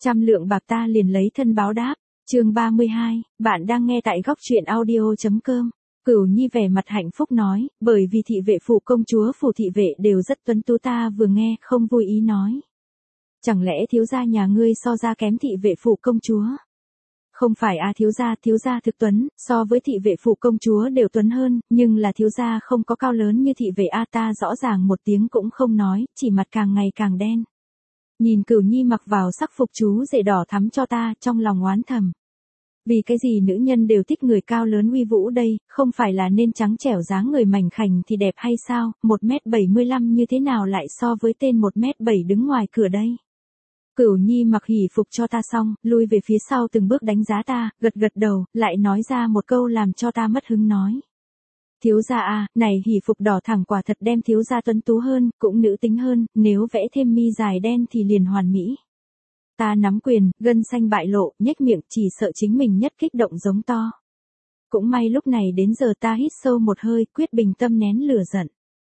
100 lượng bạc ta liền lấy thân báo đáp. Chương 32, bạn đang nghe tại góc truyện audio.com. Cửu Nhi vẻ mặt hạnh phúc nói, bởi vì thị vệ phủ công chúa phủ thị vệ đều rất tuấn tú, ta vừa nghe không vui ý nói. Chẳng lẽ thiếu gia nhà ngươi so ra kém thị vệ phủ công chúa? Không phải thiếu gia thực tuấn, so với thị vệ phủ công chúa đều tuấn hơn, nhưng là thiếu gia không có cao lớn như thị vệ ta rõ ràng một tiếng cũng không nói, chỉ mặt càng ngày càng đen. Nhìn Cửu Nhi mặc vào sắc phục chú rể đỏ thắm cho ta, trong lòng oán thầm. Vì cái gì nữ nhân đều thích người cao lớn uy vũ đây, không phải là nên trắng trẻo dáng người mảnh khảnh thì đẹp hay sao, 1m75 như thế nào lại so với tên 1m7 đứng ngoài cửa đây. Cửu Nhi mặc hỉ phục cho ta xong, lui về phía sau từng bước đánh giá ta, gật gật đầu, lại nói ra một câu làm cho ta mất hứng nói. Thiếu gia này hỉ phục đỏ thẳng quả thật đem thiếu gia tuấn tú hơn, cũng nữ tính hơn, nếu vẽ thêm mi dài đen thì liền hoàn mỹ. Ta nắm quyền, gân xanh bại lộ, nhếch miệng, chỉ sợ chính mình nhất kích động giống to. Cũng may lúc này đến giờ ta hít sâu một hơi, quyết bình tâm nén lửa giận.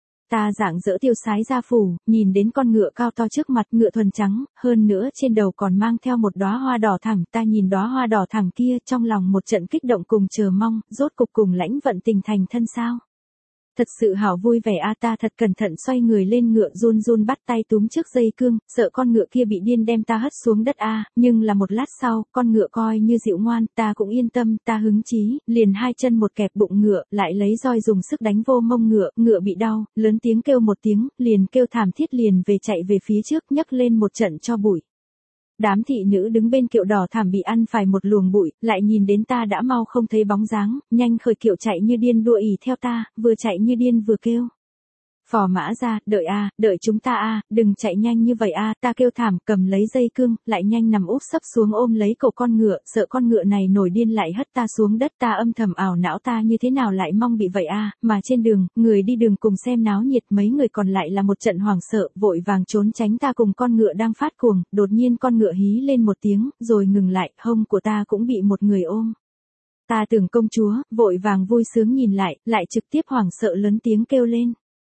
Ta rạng rỡ tiêu sái ra phủ, nhìn đến con ngựa cao to trước mặt, ngựa thuần trắng, hơn nữa trên đầu còn mang theo một đóa hoa đỏ thẳm, ta nhìn đóa hoa đỏ thẳm kia, trong lòng một trận kích động cùng chờ mong, rốt cục cùng Lãnh Vận Tình thành thân sao? Thật sự hảo vui vẻ ta thật cẩn thận xoay người lên ngựa, run run bắt tay túm trước dây cương, sợ con ngựa kia bị điên đem ta hất xuống đất nhưng là một lát sau, con ngựa coi như dịu ngoan, ta cũng yên tâm, ta hứng chí, liền hai chân một kẹp bụng ngựa, lại lấy roi dùng sức đánh vô mông ngựa, ngựa bị đau, lớn tiếng kêu một tiếng, liền kêu thảm thiết liền chạy về phía trước, nhấc lên một trận cho bụi. Đám thị nữ đứng bên kiệu đỏ thảm bị ăn phải một luồng bụi, lại nhìn đến ta đã mau không thấy bóng dáng, nhanh khởi kiệu chạy như điên đua ỉ theo ta, vừa chạy như điên vừa kêu. Phò mã ra, đợi chúng ta đừng chạy nhanh như vậy ta kêu thảm, cầm lấy dây cương, lại nhanh nằm úp sấp xuống ôm lấy cổ con ngựa, sợ con ngựa này nổi điên lại hất ta xuống đất, ta âm thầm ảo não ta như thế nào lại mong bị vậy mà trên đường, người đi đường cùng xem náo nhiệt, mấy người còn lại là một trận hoảng sợ, vội vàng trốn tránh ta cùng con ngựa đang phát cuồng, đột nhiên con ngựa hí lên một tiếng, rồi ngừng lại, hông của ta cũng bị một người ôm. Ta tưởng công chúa, vội vàng vui sướng nhìn lại trực tiếp hoảng sợ lớn tiếng kêu lên.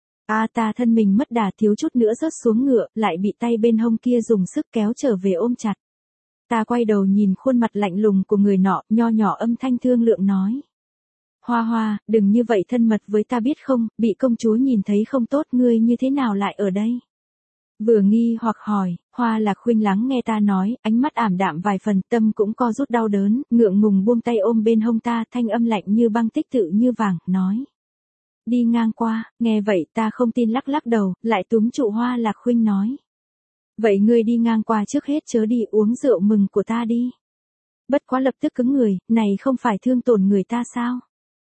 Ta thân mình mất đà thiếu chút nữa rớt xuống ngựa, lại bị tay bên hông kia dùng sức kéo trở về ôm chặt. Ta quay đầu nhìn khuôn mặt lạnh lùng của người nọ, nho nhỏ âm thanh thương lượng nói. Hoa Hoa, đừng như vậy thân mật với ta biết không, bị công chúa nhìn thấy không tốt, ngươi như thế nào lại ở đây? Vừa nghi hoặc hỏi, Hoa Lạc Khuynh lắng nghe ta nói, ánh mắt ảm đạm vài phần, tâm cũng co rút đau đớn, ngượng ngùng buông tay ôm bên hông ta, thanh âm lạnh như băng tích tự như vàng, nói. Đi ngang qua, nghe vậy ta không tin lắc lắc đầu, lại túm trụ Hoa Lạc Khuynh nói. Vậy ngươi đi ngang qua trước hết chớ đi uống rượu mừng của ta đi. Bất quá lập tức cứng người, này không phải thương tổn người ta sao?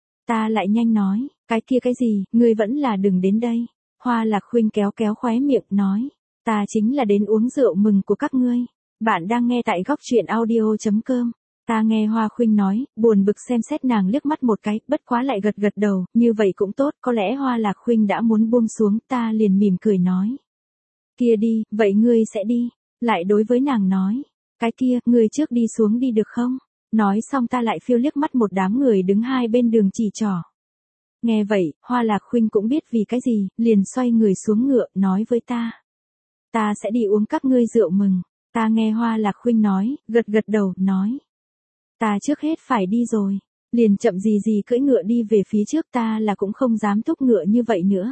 Ta lại nhanh nói, cái kia cái gì, ngươi vẫn là đừng đến đây. Hoa Lạc Khuynh kéo kéo khóe miệng, nói. Ta chính là đến uống rượu mừng của các ngươi. Bạn đang nghe tại góc truyện audio.com. Ta nghe Hoa Khuynh nói, buồn bực xem xét nàng liếc mắt một cái, bất quá lại gật đầu, như vậy cũng tốt, có lẽ Hoa Lạc Khuynh đã muốn buông xuống, ta liền mỉm cười nói. Kia đi, vậy ngươi sẽ đi, lại đối với nàng nói, cái kia, ngươi trước đi xuống đi được không? Nói xong ta lại phiêu liếc mắt một đám người đứng hai bên đường chỉ trỏ. Nghe vậy, Hoa Lạc Khuynh cũng biết vì cái gì, liền xoay người xuống ngựa, nói với ta. Ta sẽ đi uống các ngươi rượu mừng, ta nghe Hoa Lạc Khuynh nói, gật đầu, nói. Ta trước hết phải đi rồi, liền chậm gì cưỡi ngựa đi về phía trước, ta là cũng không dám thúc ngựa như vậy nữa.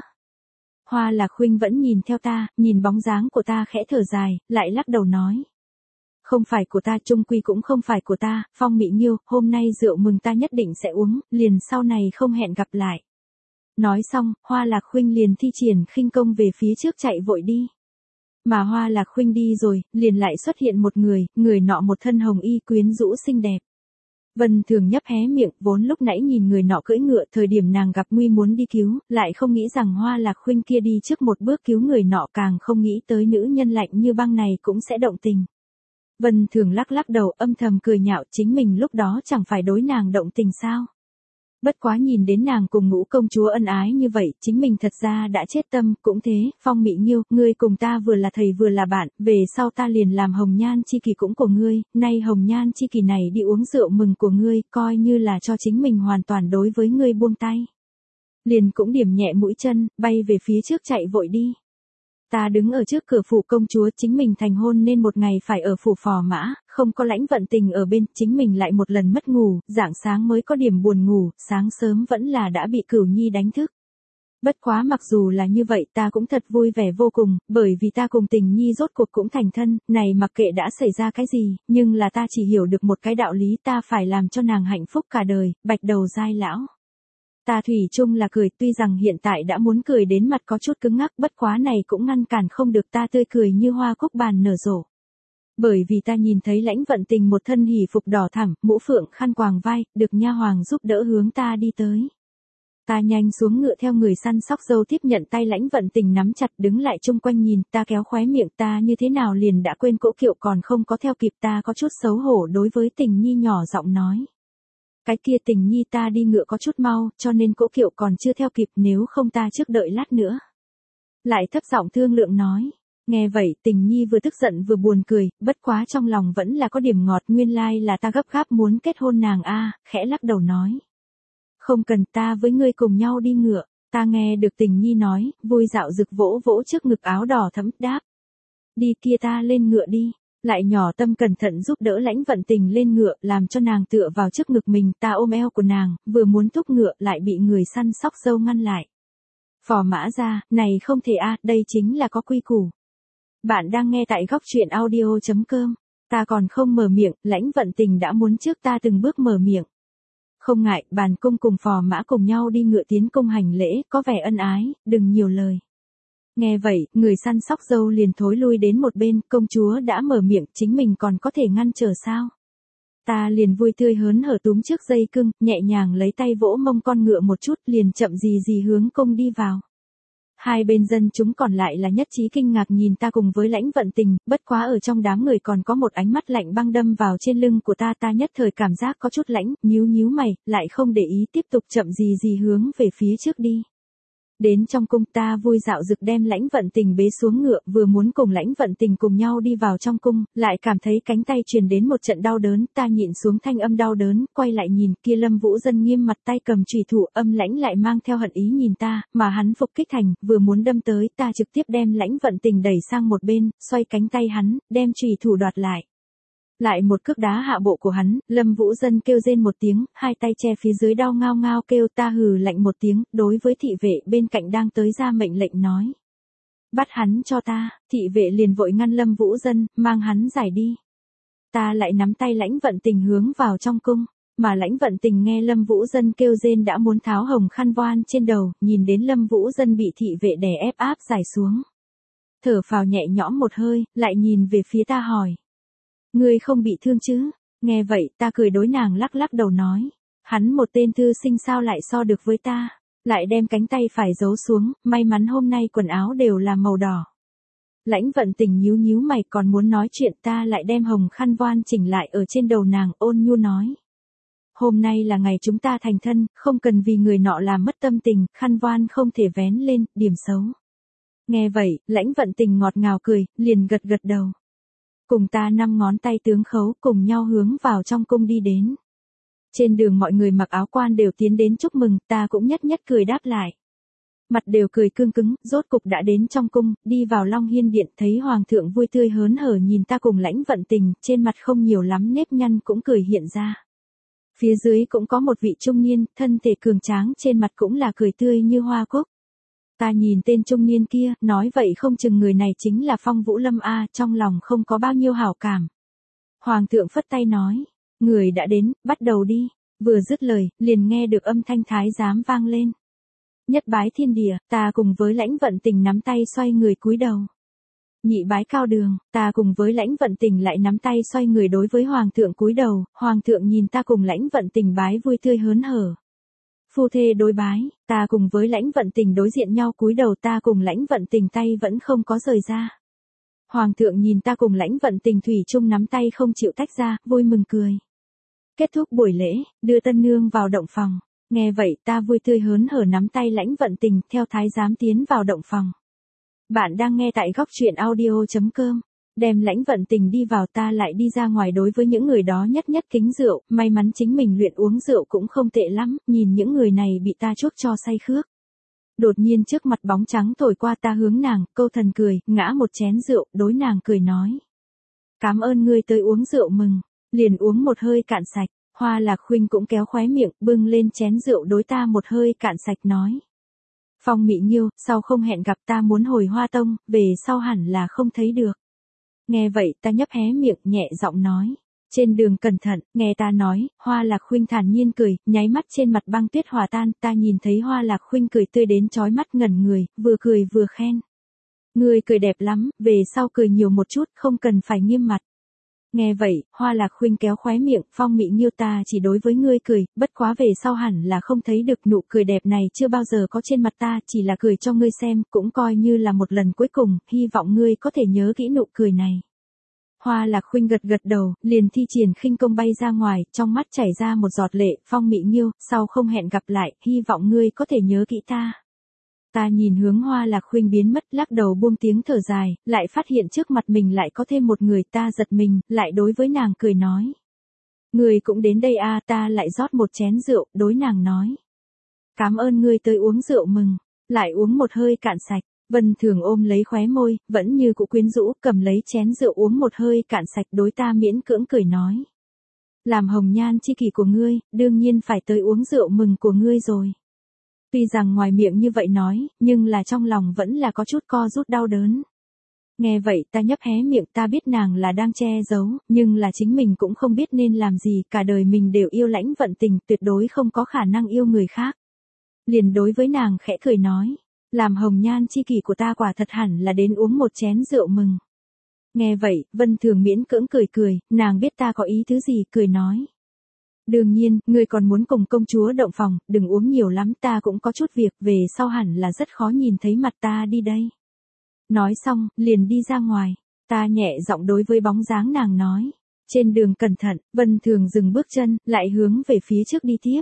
Hoa Lạc Khuynh vẫn nhìn theo ta, nhìn bóng dáng của ta khẽ thở dài, lại lắc đầu nói. Không phải của ta, chung quy cũng không phải của ta, Phong Mị Nghiêu, hôm nay rượu mừng ta nhất định sẽ uống, liền sau này không hẹn gặp lại. Nói xong, Hoa Lạc Khuynh liền thi triển khinh công về phía trước chạy vội đi. Mà Hoa Lạc Khuynh đi rồi, liền lại xuất hiện một người nọ một thân hồng y quyến rũ xinh đẹp. Vân Thường nhấp hé miệng, vốn lúc nãy nhìn người nọ cưỡi ngựa, thời điểm nàng gặp nguy muốn đi cứu, lại không nghĩ rằng Hoa Lạc Khuynh kia đi trước một bước cứu người nọ, càng không nghĩ tới nữ nhân lạnh như băng này cũng sẽ động tình. Vân Thường lắc đầu âm thầm cười nhạo, chính mình lúc đó chẳng phải đối nàng động tình sao. Bất quá nhìn đến nàng cùng Ngũ công chúa ân ái như vậy, chính mình thật ra đã chết tâm, cũng thế, Phong Mị Nghiêu, ngươi cùng ta vừa là thầy vừa là bạn, về sau ta liền làm hồng nhan chi kỳ cũng của ngươi, nay hồng nhan chi kỳ này đi uống rượu mừng của ngươi, coi như là cho chính mình hoàn toàn đối với ngươi buông tay. Liền cũng điểm nhẹ mũi chân, bay về phía trước chạy vội đi. Ta đứng ở trước cửa phủ công chúa, chính mình thành hôn nên một ngày phải ở phủ Phò Mã, không có Lãnh Vận Tình ở bên, chính mình lại một lần mất ngủ, rạng sáng mới có điểm buồn ngủ, sáng sớm vẫn là đã bị Cửu Nhi đánh thức. Bất quá mặc dù là như vậy ta cũng thật vui vẻ vô cùng, bởi vì ta cùng Tình Nhi rốt cuộc cũng thành thân, này mặc kệ đã xảy ra cái gì, nhưng là ta chỉ hiểu được một cái đạo lý, ta phải làm cho nàng hạnh phúc cả đời, bạch đầu giai lão. Ta thủy chung là cười, tuy rằng hiện tại đã muốn cười đến mặt có chút cứng ngắc, bất quá này cũng ngăn cản không được ta tươi cười như hoa cúc bàn nở rộ. Bởi vì ta nhìn thấy Lãnh Vận Tình một thân hỉ phục đỏ thẳm, mũ phượng khăn quàng vai, được nha hoàng giúp đỡ hướng ta đi tới. Ta nhanh xuống ngựa theo người săn sóc dâu tiếp nhận tay Lãnh Vận Tình nắm chặt, đứng lại chung quanh nhìn, ta kéo khóe miệng, ta như thế nào liền đã quên cỗ kiệu còn không có theo kịp, ta có chút xấu hổ đối với Tình Nhi nhỏ giọng nói. Cái kia Tình Nhi, ta đi ngựa có chút mau, cho nên cỗ kiệu còn chưa theo kịp, nếu không ta trước đợi lát nữa. Lại thấp giọng thương lượng nói. Nghe vậy Tình Nhi vừa tức giận vừa buồn cười, bất quá trong lòng vẫn là có điểm ngọt, nguyên lai là ta gấp gáp muốn kết hôn nàng a, khẽ lắc đầu nói. Không cần, ta với ngươi cùng nhau đi ngựa. Ta nghe được Tình Nhi nói, vui dạo rực vỗ vỗ trước ngực áo đỏ thẫm, đáp. Đi kia, ta lên ngựa đi. Lại nhỏ tâm cẩn thận giúp đỡ Lãnh Vận Tình lên ngựa, làm cho nàng tựa vào trước ngực mình, ta ôm eo của nàng, vừa muốn thúc ngựa lại bị người săn sóc dâu ngăn lại. Phò Mã ra, này không thể a, đây chính là có quy củ. Bạn đang nghe tại góc truyện audio.com. Ta còn không mở miệng, Lãnh Vận Tình đã muốn trước ta từng bước mở miệng. Không ngại, bản cung cùng Phò Mã cùng nhau đi ngựa tiến cung hành lễ, có vẻ ân ái, đừng nhiều lời. Nghe vậy, người săn sóc dâu liền thối lui đến một bên, công chúa đã mở miệng, chính mình còn có thể ngăn trở sao? Ta liền vui tươi hớn hở túm trước dây cưng, nhẹ nhàng lấy tay vỗ mông con ngựa một chút, liền chậm gì gì hướng cung đi vào. Hai bên dân chúng còn lại là nhất trí kinh ngạc nhìn ta cùng với Lãnh Vận Tình, bất quá ở trong đám người còn có một ánh mắt lạnh băng đâm vào trên lưng của ta, ta nhất thời cảm giác có chút lãnh, nhíu mày, lại không để ý, tiếp tục chậm gì gì hướng về phía trước đi. Đến trong cung, ta vui dạo rực đem Lãnh Vận Tình bế xuống ngựa, vừa muốn cùng Lãnh Vận Tình cùng nhau đi vào trong cung, lại cảm thấy cánh tay truyền đến một trận đau đớn, ta nhịn xuống thanh âm đau đớn, quay lại nhìn, kia Lâm Vũ Dân nghiêm mặt tay cầm chùy thủ, âm lãnh lại mang theo hận ý nhìn ta, mà hắn phục kích thành, vừa muốn đâm tới, ta trực tiếp đem Lãnh Vận Tình đẩy sang một bên, xoay cánh tay hắn, đem chùy thủ đoạt lại. Lại một cước đá hạ bộ của hắn, Lâm Vũ Dân kêu rên một tiếng, hai tay che phía dưới đau ngao ngao kêu, ta hừ lạnh một tiếng, đối với thị vệ bên cạnh đang tới ra mệnh lệnh nói. Bắt hắn cho ta, thị vệ liền vội ngăn Lâm Vũ Dân, mang hắn giải đi. Ta lại nắm tay Lãnh Vận Tình hướng vào trong cung, mà Lãnh Vận Tình nghe Lâm Vũ Dân kêu rên đã muốn tháo hồng khăn voan trên đầu, nhìn đến Lâm Vũ Dân bị thị vệ đè ép áp giải xuống. Thở phào nhẹ nhõm một hơi, lại nhìn về phía ta hỏi. Ngươi không bị thương chứ? Nghe vậy, ta cười đối nàng lắc lắc đầu nói. Hắn một tên thư sinh sao lại so được với ta? Lại đem cánh tay phải giấu xuống, may mắn hôm nay quần áo đều là màu đỏ. Lãnh Vận Tình nhíu mày còn muốn nói chuyện, ta lại đem hồng khăn voan chỉnh lại ở trên đầu nàng, ôn nhu nói. Hôm nay là ngày chúng ta thành thân, không cần vì người nọ làm mất tâm tình, khăn voan không thể vén lên, điểm xấu. Nghe vậy, Lãnh Vận Tình ngọt ngào cười, liền gật gật đầu. Cùng ta 5 ngón tay tướng khấu cùng nhau hướng vào trong cung đi đến. Trên đường mọi người mặc áo quan đều tiến đến chúc mừng, ta cũng nhất nhất cười đáp lại. Mặt đều cười cương cứng, rốt cục đã đến trong cung, đi vào Long Hiên Điện, thấy Hoàng thượng vui tươi hớn hở nhìn ta cùng Lãnh Vận Tình, trên mặt không nhiều lắm nếp nhăn cũng cười hiện ra. Phía dưới cũng có một vị trung niên, thân thể cường tráng, trên mặt cũng là cười tươi như hoa cúc. Ta nhìn tên trung niên kia, nói vậy không chừng người này chính là Phong Vũ Lâm a, trong lòng không có bao nhiêu hảo cảm. Hoàng thượng phất tay nói, người đã đến, bắt đầu đi. Vừa dứt lời, liền nghe được âm thanh thái giám vang lên. Nhất bái thiên địa, ta cùng với Lãnh Vận Tình nắm tay xoay người cúi đầu. Nhị bái cao đường, ta cùng với Lãnh Vận Tình lại nắm tay xoay người đối với Hoàng thượng cúi đầu, Hoàng thượng nhìn ta cùng Lãnh Vận Tình bái vui tươi hớn hở. Phu thê đối bái, ta cùng với Lãnh Vận Tình đối diện nhau cúi đầu, ta cùng Lãnh Vận Tình tay vẫn không có rời ra. Hoàng thượng nhìn ta cùng Lãnh Vận Tình thủy chung nắm tay không chịu tách ra, vui mừng cười. Kết thúc buổi lễ, đưa tân nương vào động phòng. Nghe vậy ta vui tươi hớn hở nắm tay Lãnh Vận Tình theo thái giám tiến vào động phòng. Bạn đang nghe tại góc truyện audio.com. Đem Lãnh Vận Tình đi vào, ta lại đi ra ngoài đối với những người đó nhất nhất kính rượu, may mắn chính mình luyện uống rượu cũng không tệ lắm, nhìn những người này bị ta chuốc cho say khước. Đột nhiên trước mặt bóng trắng thổi qua ta hướng nàng, câu thần cười, ngã một chén rượu, đối nàng cười nói. Cảm ơn ngươi tới uống rượu mừng, liền uống một hơi cạn sạch, Hoa Lạc Khuynh cũng kéo khóe miệng, bưng lên chén rượu đối ta một hơi cạn sạch nói. Phong Mị Nghiêu, sau không hẹn gặp ta muốn hồi Hoa Tông, về sau hẳn là không thấy được. Nghe vậy ta nhấp hé miệng nhẹ giọng nói. Trên đường cẩn thận, nghe ta nói, Hoa Lạc Khuynh thản nhiên cười, nháy mắt trên mặt băng tuyết hòa tan, ta nhìn thấy Hoa Lạc Khuynh cười tươi đến chói mắt ngẩn người, vừa cười vừa khen. Ngươi cười đẹp lắm, về sau cười nhiều một chút, không cần phải nghiêm mặt. Nghe vậy, Hoa Lạc Khuynh kéo khóe miệng, Phong Mị Nghiêu ta chỉ đối với ngươi cười, bất quá về sau hẳn là không thấy được nụ cười đẹp này chưa bao giờ có trên mặt ta, chỉ là cười cho ngươi xem, cũng coi như là một lần cuối cùng, hy vọng ngươi có thể nhớ kỹ nụ cười này. Hoa Lạc Khuynh gật gật đầu, liền thi triển khinh công bay ra ngoài, trong mắt chảy ra một giọt lệ, Phong Mị Nghiêu, sau không hẹn gặp lại, hy vọng ngươi có thể nhớ kỹ ta. Ta nhìn hướng Hoa Lạc Khuynh biến mất, lắc đầu buông tiếng thở dài, lại phát hiện trước mặt mình lại có thêm một người, ta giật mình, lại đối với nàng cười nói. Ngươi cũng đến đây à, ta lại rót một chén rượu, đối nàng nói. Cảm ơn ngươi tới uống rượu mừng, lại uống một hơi cạn sạch. Vân Thường ôm lấy khóe môi, vẫn như cũ quyến rũ, cầm lấy chén rượu uống một hơi cạn sạch, đối ta miễn cưỡng cười nói. Làm hồng nhan chi kỷ của ngươi, đương nhiên phải tới uống rượu mừng của ngươi rồi. Tuy rằng ngoài miệng như vậy nói, nhưng là trong lòng vẫn là có chút co rút đau đớn. Nghe vậy ta nhấp hé miệng, ta biết nàng là đang che giấu, nhưng là chính mình cũng không biết nên làm gì, cả đời mình đều yêu Lãnh Vận Tình, tuyệt đối không có khả năng yêu người khác. Liền đối với nàng khẽ cười nói. Làm hồng nhan chi kỷ của ta quả thật hẳn là đến uống một chén rượu mừng. Nghe vậy, Vân Thường miễn cưỡng cười cười, nàng biết ta có ý thứ gì, cười nói. Đương nhiên, ngươi còn muốn cùng công chúa động phòng, đừng uống nhiều lắm, ta cũng có chút việc, về sau hẳn là rất khó nhìn thấy mặt ta đi đây. Nói xong, liền đi ra ngoài, ta nhẹ giọng đối với bóng dáng nàng nói. Trên đường cẩn thận, Vân Thường dừng bước chân, lại hướng về phía trước đi tiếp.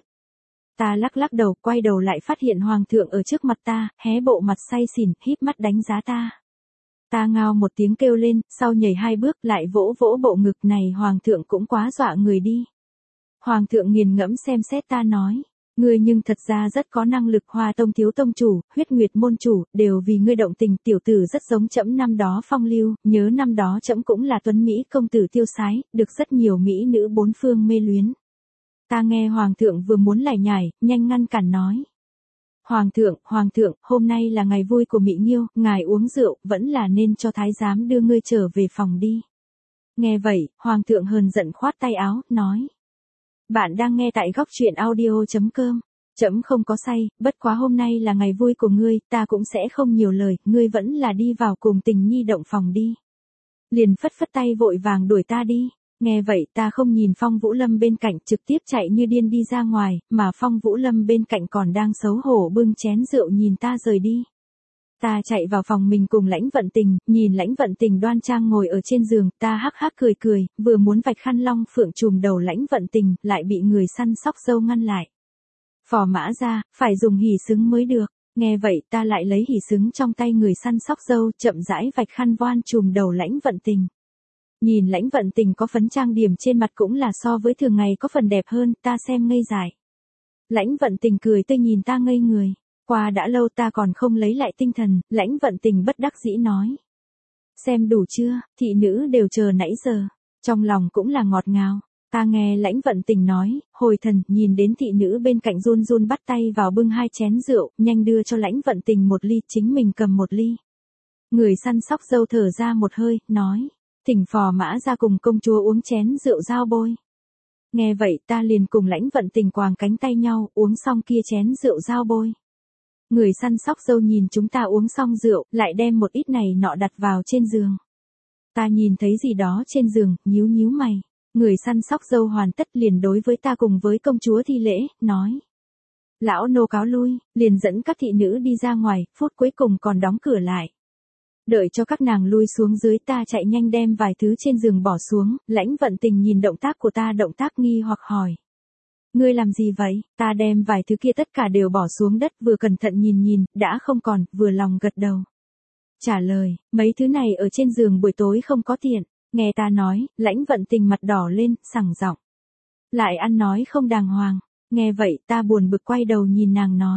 Ta lắc lắc đầu, quay đầu lại phát hiện hoàng thượng ở trước mặt ta, hé bộ mặt say xỉn, híp mắt đánh giá ta. Ta ngao một tiếng kêu lên, sau nhảy 2 bước lại vỗ vỗ bộ ngực này, hoàng thượng cũng quá dọa người đi. Hoàng thượng nghiền ngẫm xem xét ta nói, ngươi nhưng thật ra rất có năng lực, Hoa Tông thiếu tông chủ, Huyết Nguyệt môn chủ, đều vì ngươi động tình, tiểu tử rất giống trẫm năm đó phong lưu, nhớ năm đó trẫm cũng là tuấn mỹ công tử tiêu sái, được rất nhiều mỹ nữ bốn phương mê luyến. Ta nghe hoàng thượng vừa muốn lải nhải, nhanh ngăn cản nói. Hoàng thượng, hôm nay là ngày vui của Mị Nghiêu, ngài uống rượu, vẫn là nên cho thái giám đưa ngươi trở về phòng đi. Nghe vậy, hoàng thượng hờn giận khoát tay áo, nói. Bạn đang nghe tại góc truyện audio.com. Trẫm không có say, bất quá hôm nay là ngày vui của ngươi, ta cũng sẽ không nhiều lời, ngươi vẫn là đi vào cùng Tình Nhi động phòng đi. Liền phất phất tay vội vàng đuổi ta đi. Nghe vậy ta không nhìn Phong Vũ Lâm bên cạnh, trực tiếp chạy như điên đi ra ngoài, mà Phong Vũ Lâm bên cạnh còn đang xấu hổ bưng chén rượu nhìn ta rời đi. Ta chạy vào phòng mình cùng Lãnh Vận Tình, nhìn Lãnh Vận Tình đoan trang ngồi ở trên giường, ta hắc hắc cười cười, vừa muốn vạch khăn long phượng trùm đầu Lãnh Vận Tình, lại bị người săn sóc dâu ngăn lại. Phò mã ra, phải dùng hỉ xứng mới được. Nghe vậy ta lại lấy hỉ xứng trong tay người săn sóc dâu, chậm rãi vạch khăn voan trùm đầu Lãnh Vận Tình. Nhìn Lãnh Vận Tình có phấn trang điểm trên mặt cũng là so với thường ngày có phần đẹp hơn, ta xem ngây dại. Lãnh Vận Tình cười tươi nhìn ta ngây người. Qua đã lâu ta còn không lấy lại tinh thần, Lãnh Vận Tình bất đắc dĩ nói. Xem đủ chưa, thị nữ đều chờ nãy giờ. Trong lòng cũng là ngọt ngào. Ta nghe Lãnh Vận Tình nói, hồi thần, nhìn đến thị nữ bên cạnh run run bắt tay vào bưng 2 chén rượu, nhanh đưa cho Lãnh Vận Tình 1 ly, chính mình cầm 1 ly. Người săn sóc dâu thở ra một hơi, nói. Thỉnh phò mã ra cùng công chúa uống chén rượu giao bôi. Nghe vậy ta liền cùng Lãnh Vận Tình quàng cánh tay nhau, uống xong kia chén rượu giao bôi. Người săn sóc dâu nhìn chúng ta uống xong rượu, lại đem một ít này nọ đặt vào trên giường. Ta nhìn thấy gì đó trên giường, nhíu nhíu mày. Người săn sóc dâu hoàn tất liền đối với ta cùng với công chúa thi lễ, nói. Lão nô cáo lui, liền dẫn các thị nữ đi ra ngoài, phút cuối cùng còn đóng cửa lại. Đợi cho các nàng lui xuống dưới ta chạy nhanh đem vài thứ trên giường bỏ xuống, Lãnh Vận Tình nhìn động tác của ta động tác nghi hoặc hỏi. Ngươi làm gì vậy? Ta đem vài thứ kia tất cả đều bỏ xuống đất vừa cẩn thận nhìn, đã không còn, vừa lòng gật đầu. Trả lời, mấy thứ này ở trên giường buổi tối không có tiện. Nghe ta nói, Lãnh Vận Tình mặt đỏ lên, sẳng giọng. Lại ăn nói không đàng hoàng. Nghe vậy ta buồn bực quay đầu nhìn nàng nói.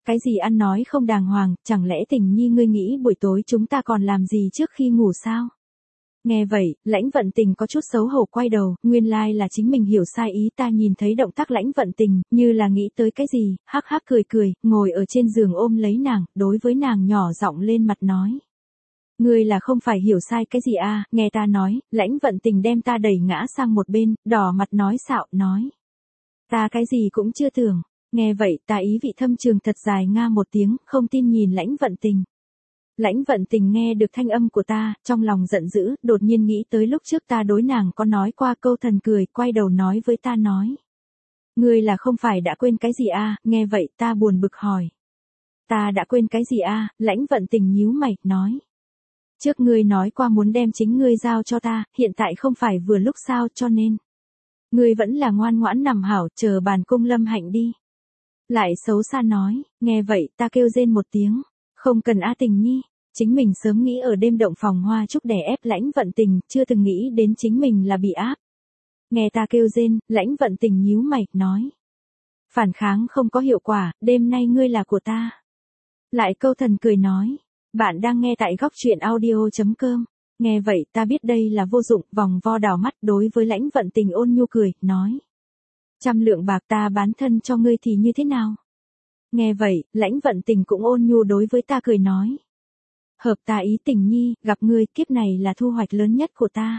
Cái gì ăn nói không đàng hoàng, chẳng lẽ Tình Nhi ngươi nghĩ buổi tối chúng ta còn làm gì trước khi ngủ sao? Nghe vậy, Lãnh Vận Tình có chút xấu hổ quay đầu, nguyên lai là chính mình hiểu sai ý. Ta nhìn thấy động tác Lãnh Vận Tình, như là nghĩ tới cái gì, hắc hắc cười cười, ngồi ở trên giường ôm lấy nàng, đối với nàng nhỏ giọng lên mặt nói. Ngươi là không phải hiểu sai cái gì à, nghe ta nói. Lãnh Vận Tình đem ta đẩy ngã sang một bên, đỏ mặt nói xạo, nói. Ta cái gì cũng chưa tưởng. Nghe vậy ta ý vị thâm trường thật dài nga một tiếng, không tin nhìn Lãnh Vận Tình. Lãnh Vận Tình nghe được thanh âm của ta, trong lòng giận dữ, đột nhiên nghĩ tới lúc trước ta đối nàng có nói qua câu thần cười, quay đầu nói với ta nói. Ngươi là không phải đã quên cái gì à, nghe vậy ta buồn bực hỏi. Ta đã quên cái gì à, Lãnh Vận Tình nhíu mày, nói. Trước ngươi nói qua muốn đem chính ngươi giao cho ta, hiện tại không phải vừa lúc sao, cho nên. Ngươi vẫn là ngoan ngoãn nằm hảo, chờ bàn cung Lâm Hạnh đi. Lại xấu xa nói, nghe vậy ta kêu rên một tiếng. Không cần A Tình Nhi, chính mình sớm nghĩ ở đêm động phòng hoa chúc đè ép Lãnh Vận Tình, chưa từng nghĩ đến chính mình là bị áp. Nghe ta kêu rên, Lãnh Vận Tình nhíu mày, nói. Phản kháng không có hiệu quả, đêm nay ngươi là của ta. Lại câu thần cười nói, bạn đang nghe tại góc truyện audio.com. Nghe vậy ta biết đây là vô dụng, vòng vo đảo mắt đối với Lãnh Vận Tình ôn nhu cười, nói. 100 lượng bạc ta bán thân cho ngươi thì như thế nào? Nghe vậy, Lãnh Vận Tình cũng ôn nhu đối với ta cười nói. Hợp ta ý Tình Nhi, gặp ngươi kiếp này là thu hoạch lớn nhất của ta.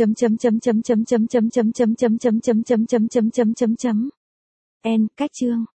Cách chương